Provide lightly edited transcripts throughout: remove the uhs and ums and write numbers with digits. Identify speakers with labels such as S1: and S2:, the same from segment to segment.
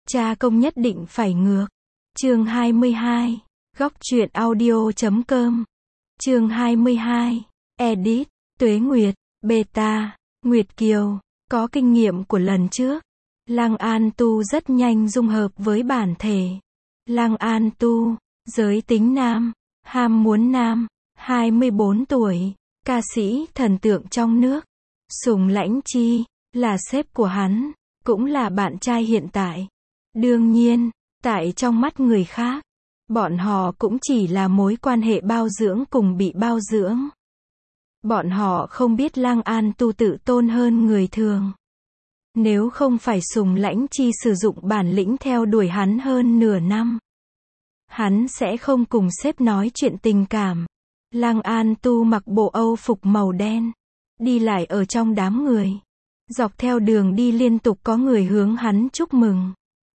S1: Cha công nhất định phải ngược. Chương 22. Góc truyện audio.com. Chương 22. Edit. Tuế Nguyệt. Beta. Nguyệt Kiều. Có kinh nghiệm của lần trước. Lăng An Tu rất nhanh dung hợp với bản thể. Lăng An Tu, giới tính nam, ham muốn nam, 24 tuổi, ca sĩ thần tượng trong nước. Sùng Lãnh Chi, là sếp của hắn, cũng là bạn trai hiện tại. Đương nhiên, tại trong mắt người khác, bọn họ cũng chỉ là mối quan hệ bao dưỡng cùng bị bao dưỡng. Bọn họ không biết Lăng An Tu tự tôn hơn người thường. Nếu không phải Sùng Lãnh Chi sử dụng bản lĩnh theo đuổi hắn hơn nửa năm, hắn sẽ không cùng sếp nói chuyện tình cảm. Lăng An Tu mặc bộ Âu phục màu đen, đi lại ở trong đám người. Dọc theo đường đi liên tục có người hướng hắn chúc mừng.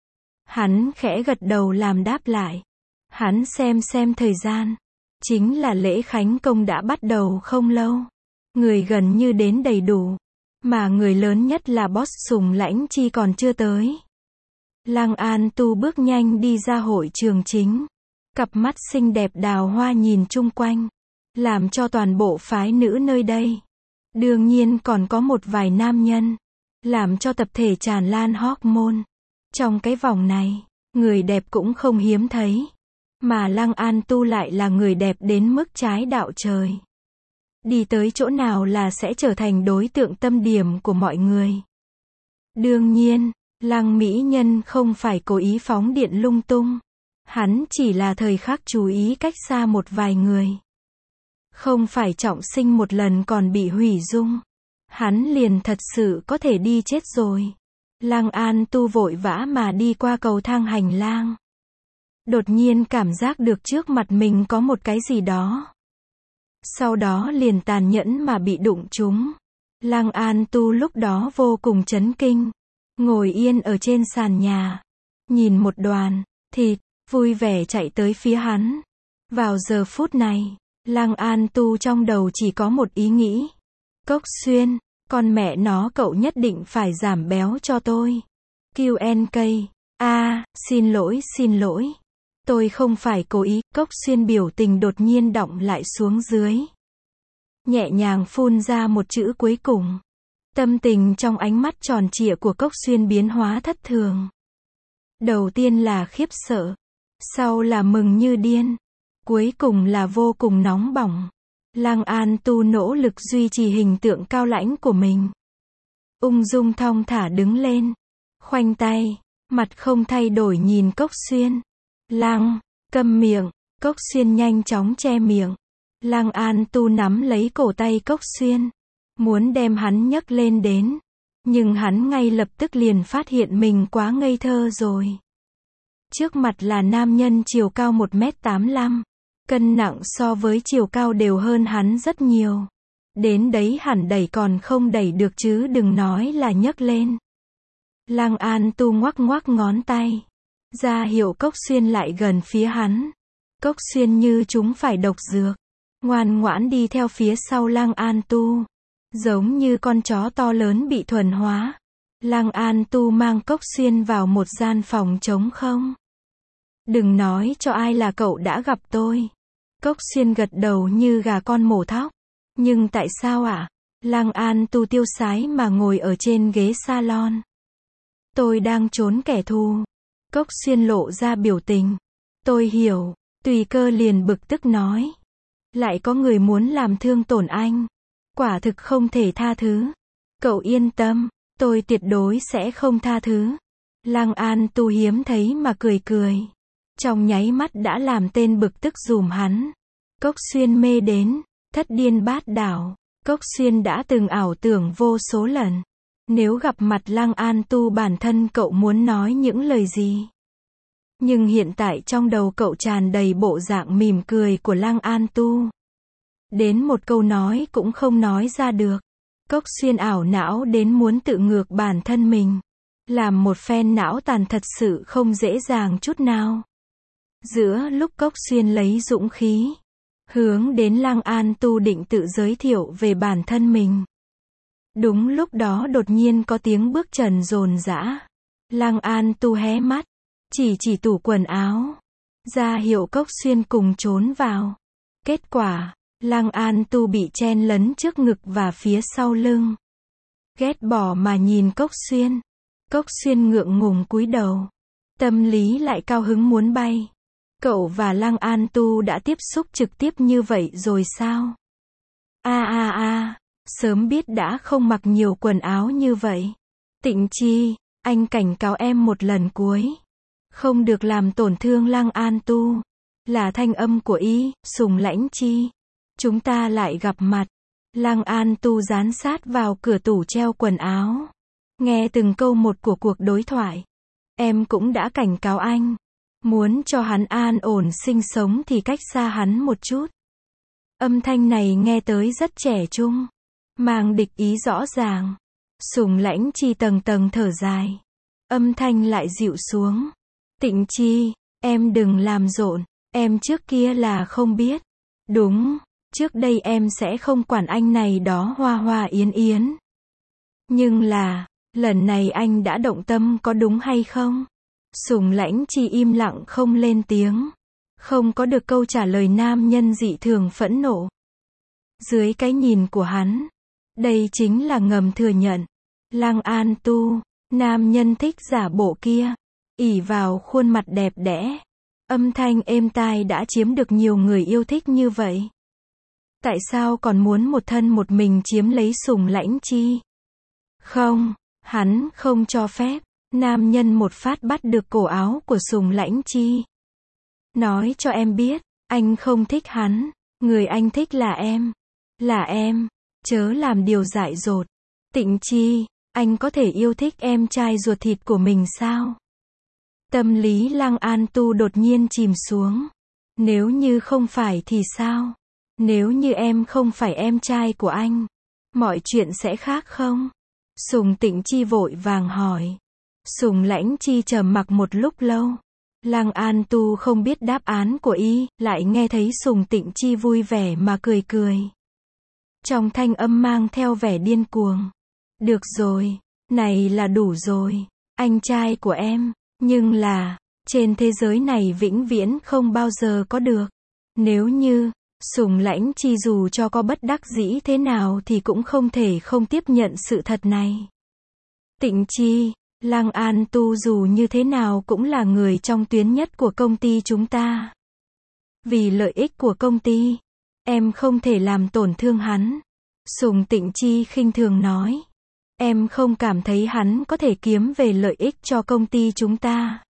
S1: Hắn khẽ gật đầu làm đáp lại. Hắn xem thời gian. Chính là lễ khánh công đã bắt đầu không lâu. Người gần như đến đầy đủ. Mà người lớn nhất là boss Sùng Lãnh Chi còn chưa tới. Lăng An Tu bước nhanh đi ra hội trường chính. Cặp mắt xinh đẹp đào hoa nhìn chung quanh, làm cho toàn bộ phái nữ nơi đây, đương nhiên còn có một vài nam nhân, làm cho tập thể tràn lan hormone. Trong cái vòng này, người đẹp cũng không hiếm thấy. Mà Lăng An Tu lại là người đẹp đến mức trái đạo trời. Đi tới chỗ nào là sẽ trở thành đối tượng tâm điểm của mọi người. Đương nhiên, Lăng mỹ nhân không phải cố ý phóng điện lung tung. Hắn chỉ là thời khắc chú ý cách xa một vài người. Không phải trọng sinh một lần còn bị hủy dung. Hắn liền thật sự có thể đi chết rồi. Lăng An Tu vội vã mà đi qua cầu thang hành lang. Đột nhiên cảm giác được trước mặt mình có một cái gì đó. Sau đó liền tàn nhẫn mà bị đụng trúng. Lăng An Tu lúc đó vô cùng chấn kinh. Ngồi yên ở trên sàn nhà. Nhìn một đoàn thịt, vui vẻ chạy tới phía hắn. Vào giờ phút này, Lăng An Tu trong đầu chỉ có một ý nghĩ. Cốc Xuyên, con mẹ nó cậu nhất định phải giảm béo cho tôi. QNK, xin lỗi. Tôi không phải cố ý. Cốc Xuyên biểu tình đột nhiên đọng lại xuống dưới. Nhẹ nhàng phun ra một chữ cuối cùng. Tâm tình trong ánh mắt tròn trịa của Cốc Xuyên biến hóa thất thường. Đầu tiên là khiếp sợ. Sau là mừng như điên. Cuối cùng là vô cùng nóng bỏng. Lăng An Tu nỗ lực duy trì hình tượng cao lãnh của mình. Ung dung thong thả đứng lên. Khoanh tay. Mặt không thay đổi nhìn Cốc Xuyên. Lăng, câm miệng. Cốc Xuyên nhanh chóng che miệng. Lăng An Tu nắm lấy cổ tay Cốc Xuyên. Muốn đem hắn nhấc lên đến. Nhưng hắn ngay lập tức liền phát hiện mình quá ngây thơ rồi. Trước mặt là nam nhân chiều cao 1m85. Cân nặng so với chiều cao đều hơn hắn rất nhiều. Đến đấy hẳn đẩy còn không đẩy được chứ đừng nói là nhấc lên. Lăng An Tu ngoắc ngón tay. Ra hiệu Cốc Xuyên lại gần phía hắn. Cốc Xuyên như chúng phải độc dược. Ngoan ngoãn đi theo phía sau Lăng An Tu. Giống như con chó to lớn bị thuần hóa. Lăng An Tu mang Cốc Xuyên vào một gian phòng trống không. Đừng nói cho ai là cậu đã gặp tôi. Cốc Xuyên gật đầu như gà con mổ thóc. Nhưng tại sao ạ? Lăng An Tu tiêu sái mà ngồi ở trên ghế salon. Tôi đang trốn kẻ thù. Cốc Xuyên lộ ra biểu tình. Tôi hiểu. Tùy Cơ liền bực tức nói. Lại có người muốn làm thương tổn anh. Quả thực không thể tha thứ. Cậu yên tâm. Tôi tuyệt đối sẽ không tha thứ. Lăng An Tu hiếm thấy mà cười. Trong nháy mắt đã làm tên bực tức dùm hắn. Cốc Xuyên mê đến, thất điên bát đảo. Cốc Xuyên đã từng ảo tưởng vô số lần. Nếu gặp mặt Lăng An Tu bản thân cậu muốn nói những lời gì. Nhưng hiện tại trong đầu cậu tràn đầy bộ dạng mỉm cười của Lăng An Tu. Đến một câu nói cũng không nói ra được. Cốc Xuyên ảo não đến muốn tự ngược bản thân mình. Làm một phen não tàn thật sự không dễ dàng chút nào. Giữa lúc Cốc Xuyên lấy dũng khí, hướng đến Lăng An Tu định tự giới thiệu về bản thân mình. Đúng lúc đó đột nhiên có tiếng bước chân dồn dã. Lăng An Tu hé mắt, chỉ tủ quần áo, ra hiệu Cốc Xuyên cùng trốn vào. Kết quả, Lăng An Tu bị chen lấn trước ngực và phía sau lưng. Ghét bỏ mà nhìn Cốc Xuyên. Cốc Xuyên ngượng ngùng cúi đầu. Tâm lý lại cao hứng muốn bay. Cậu và Lăng An Tu đã tiếp xúc trực tiếp như vậy rồi sao? Sớm biết đã không mặc nhiều quần áo như vậy. Tịnh Chi, anh cảnh cáo em một lần cuối. Không được làm tổn thương Lăng An Tu. Là thanh âm của Y, Sùng Lãnh Chi. Chúng ta lại gặp mặt. Lăng An Tu dán sát vào cửa tủ treo quần áo. Nghe từng câu một của cuộc đối thoại. Em cũng đã cảnh cáo anh. Muốn cho hắn an ổn sinh sống thì cách xa hắn một chút. Âm thanh này nghe tới rất trẻ trung. Mang địch ý rõ ràng. Sùng Lãnh Chi tầng tầng thở dài. Âm thanh lại dịu xuống. Tịnh Chi, em đừng làm rộn. Em trước kia là không biết. Đúng, trước đây em sẽ không quản anh này đó hoa hoa yến yến. Nhưng là, lần này anh đã động tâm có đúng hay không? Sùng Lãnh Chi im lặng không lên tiếng. Không có được câu trả lời nam nhân dị thường phẫn nộ. Dưới cái nhìn của hắn, đây chính là ngầm thừa nhận. Lăng An Tu, nam nhân thích giả bộ kia, ỷ vào khuôn mặt đẹp đẽ, âm thanh êm tai đã chiếm được nhiều người yêu thích như vậy. Tại sao còn muốn một thân một mình chiếm lấy Sùng Lãnh Chi? Không, hắn không cho phép. Nam nhân một phát bắt được cổ áo của Sùng Lãnh Chi. Nói cho em biết, anh không thích hắn, người anh thích là em. Là em, chớ làm điều dại dột. Tịnh Chi, anh có thể yêu thích em trai ruột thịt của mình sao? Tâm lý Lăng An Tu đột nhiên chìm xuống. Nếu như không phải thì sao? Nếu như em không phải em trai của anh, mọi chuyện sẽ khác không? Sùng Tịnh Chi vội vàng hỏi. Sùng Lãnh Chi trầm mặc một lúc lâu. Lăng An Tu không biết đáp án của Y, lại nghe thấy Sùng Tịnh Chi vui vẻ mà cười cười. Trong thanh âm mang theo vẻ điên cuồng. Được rồi, này là đủ rồi, anh trai của em, nhưng là, trên thế giới này vĩnh viễn không bao giờ có được. Nếu như, Sùng Lãnh Chi dù cho có bất đắc dĩ thế nào thì cũng không thể không tiếp nhận sự thật này. Tịnh Chi, Lăng An Tu dù như thế nào cũng là người trong tuyến nhất của công ty chúng ta. Vì lợi ích của công ty, em không thể làm tổn thương hắn. Sùng Tịnh Chi khinh thường nói. Em không cảm thấy hắn có thể kiếm về lợi ích cho công ty chúng ta.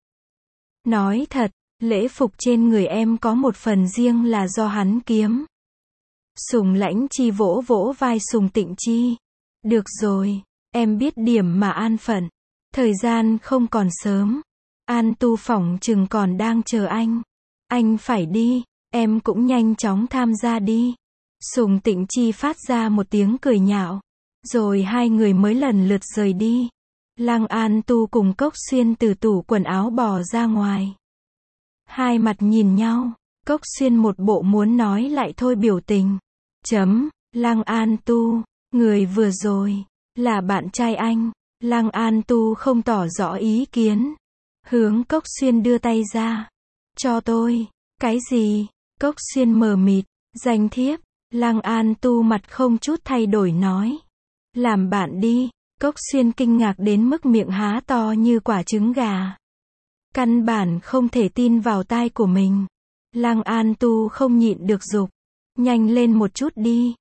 S1: Nói thật, lễ phục trên người em có một phần riêng là do hắn kiếm. Sùng Lãnh Chi vỗ vỗ vai Sùng Tịnh Chi. Được rồi, em biết điểm mà an phận. Thời gian không còn sớm. An Tu phỏng chừng còn đang chờ anh. Anh phải đi, em cũng nhanh chóng tham gia đi. Sùng Tịnh Chi phát ra một tiếng cười nhạo. Rồi hai người mới lần lượt rời đi. Lăng An Tu cùng Cốc Xuyên từ tủ quần áo bò ra ngoài. Hai mặt nhìn nhau. Cốc Xuyên một bộ muốn nói lại thôi biểu tình. Lăng An Tu, người vừa rồi, là bạn trai anh. Lăng An Tu không tỏ rõ ý kiến. Hướng Cốc Xuyên đưa tay ra. Cho tôi. Cái gì? Cốc Xuyên mờ mịt. Danh thiếp. Lăng An Tu mặt không chút thay đổi nói. Làm bạn đi. Cốc Xuyên kinh ngạc đến mức miệng há to như quả trứng gà. Căn bản không thể tin vào tai của mình. Lăng An Tu không nhịn được giục. Nhanh lên một chút đi.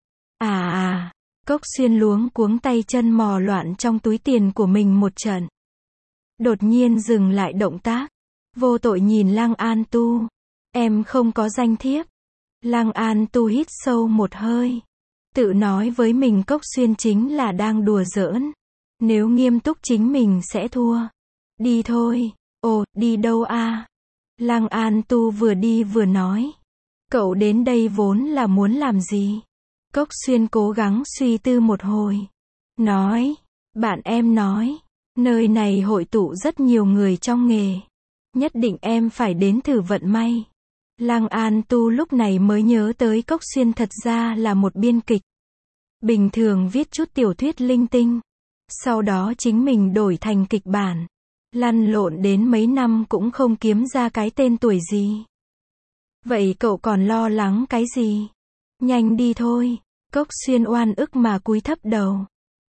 S1: Cốc Xuyên luống cuống tay chân mò loạn trong túi tiền của mình một trận. Đột nhiên dừng lại động tác. Vô tội nhìn Lăng An Tu. Em không có danh thiếp. Lăng An Tu hít sâu một hơi. Tự nói với mình Cốc Xuyên chính là đang đùa giỡn. Nếu nghiêm túc chính mình sẽ thua. Đi thôi. Ồ, đi đâu à? Lăng An Tu vừa đi vừa nói. Cậu đến đây vốn là muốn làm gì? Cốc Xuyên cố gắng suy tư một hồi. Nói. Bạn em nói. Nơi này hội tụ rất nhiều người trong nghề. Nhất định em phải đến thử vận may. Lăng An Tu lúc này mới nhớ tới Cốc Xuyên thật ra là một biên kịch. Bình thường viết chút tiểu thuyết linh tinh. Sau đó chính mình đổi thành kịch bản. Lăn lộn đến mấy năm cũng không kiếm ra cái tên tuổi gì. Vậy cậu còn lo lắng cái gì? Nhanh đi thôi. Cốc Xuyên oan ức mà cúi thấp đầu.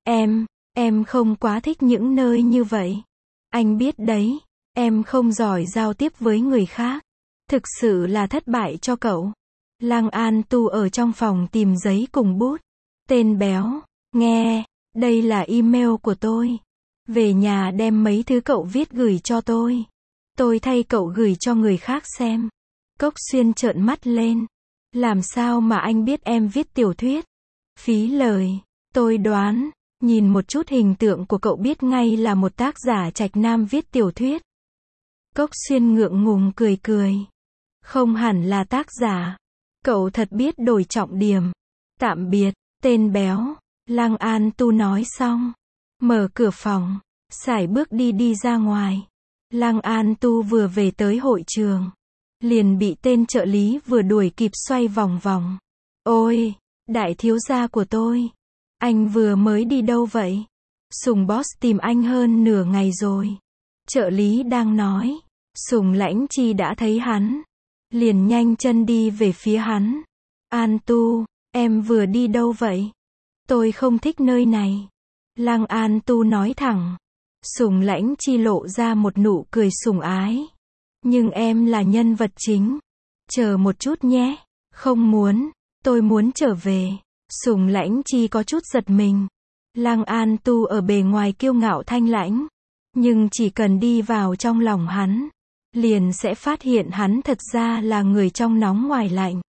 S1: Em không quá thích những nơi như vậy. Anh biết đấy, em không giỏi giao tiếp với người khác. Thực sự là thất bại cho cậu. Lăng An Tu ở trong phòng tìm giấy cùng bút. Tên béo, nghe, đây là email của tôi. Về nhà đem mấy thứ cậu viết gửi cho tôi. Tôi thay cậu gửi cho người khác xem. Cốc Xuyên trợn mắt lên. Làm sao mà anh biết em viết tiểu thuyết? Phí lời. Tôi đoán, nhìn một chút hình tượng của cậu biết ngay là một tác giả trạch nam viết tiểu thuyết. Cốc Xuyên ngượng ngùng cười cười. Không hẳn là tác giả. Cậu thật biết đổi trọng điểm. Tạm biệt, tên béo. Lăng An Tu nói xong. Mở cửa phòng. Sải bước đi ra ngoài. Lăng An Tu vừa về tới hội trường. Liền bị tên trợ lý vừa đuổi kịp xoay vòng vòng. Ôi, đại thiếu gia của tôi. Anh vừa mới đi đâu vậy? Sùng boss tìm anh hơn nửa ngày rồi. Trợ lý đang nói. Sùng Lãnh Chi đã thấy hắn. Liền nhanh chân đi về phía hắn. An Tu, em vừa đi đâu vậy? Tôi không thích nơi này. Lăng An Tu nói thẳng. Sùng Lãnh Chi lộ ra một nụ cười sủng ái. Nhưng em là nhân vật chính. Chờ một chút nhé. Không muốn. Tôi muốn trở về. Sùng Lãnh Chi có chút giật mình. Lăng An Tu ở bề ngoài kiêu ngạo thanh lãnh. Nhưng chỉ cần đi vào trong lòng hắn. Liền sẽ phát hiện hắn thật ra là người trong nóng ngoài lạnh.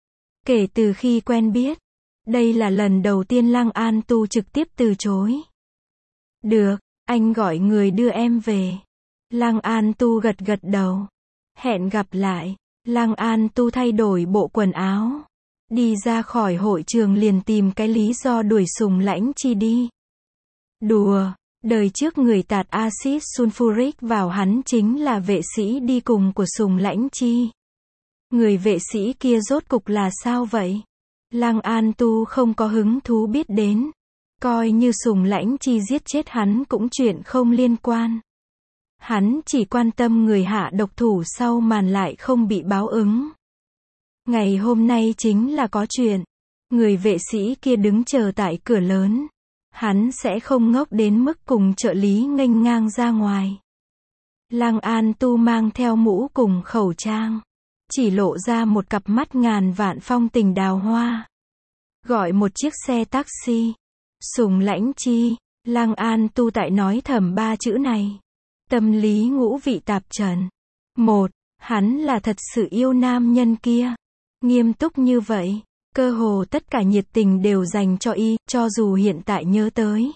S1: Kể từ khi quen biết. Đây là lần đầu tiên Lăng An Tu trực tiếp từ chối. Được, anh gọi người đưa em về. Lăng An Tu gật đầu. Hẹn gặp lại. Lăng An Tu thay đổi bộ quần áo. Đi ra khỏi hội trường liền tìm cái lý do đuổi Sùng Lãnh Chi đi. Đùa, đời trước người tạt axit sulfuric vào hắn chính là vệ sĩ đi cùng của Sùng Lãnh Chi. Người vệ sĩ kia rốt cục là sao vậy? Lăng An Tu không có hứng thú biết đến. Coi như Sùng Lãnh Chi giết chết hắn cũng chuyện không liên quan. Hắn chỉ quan tâm người hạ độc thủ sau màn lại không bị báo ứng. Ngày hôm nay chính là có chuyện. Người vệ sĩ kia đứng chờ tại cửa lớn. Hắn sẽ không ngốc đến mức cùng trợ lý nghênh ngang ra ngoài. Lăng An Tu mang theo mũ cùng khẩu trang. Chỉ lộ ra một cặp mắt ngàn vạn phong tình đào hoa. Gọi một chiếc xe taxi. Sùng Lãnh Chi. Lăng An Tu tại nói thầm ba chữ này. Tâm lý ngũ vị tạp trần. Một, hắn là thật sự yêu nam nhân kia. Nghiêm túc như vậy. Cơ hồ tất cả nhiệt tình đều dành cho y, cho dù hiện tại nhớ tới.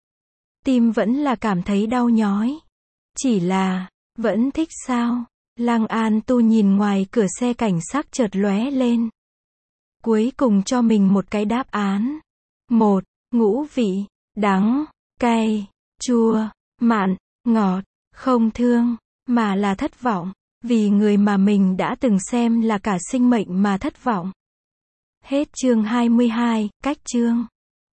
S1: Tim vẫn là cảm thấy đau nhói. Chỉ là, vẫn thích sao? Lăng An Tu nhìn ngoài cửa xe cảnh sát chợt lóe lên. Cuối cùng cho mình một cái đáp án. Một, ngũ vị, đắng, cay, chua, mặn, ngọt, không thương, mà là thất vọng. Vì người mà mình đã từng xem là cả sinh mệnh mà thất vọng. Hết chương 22, cách chương.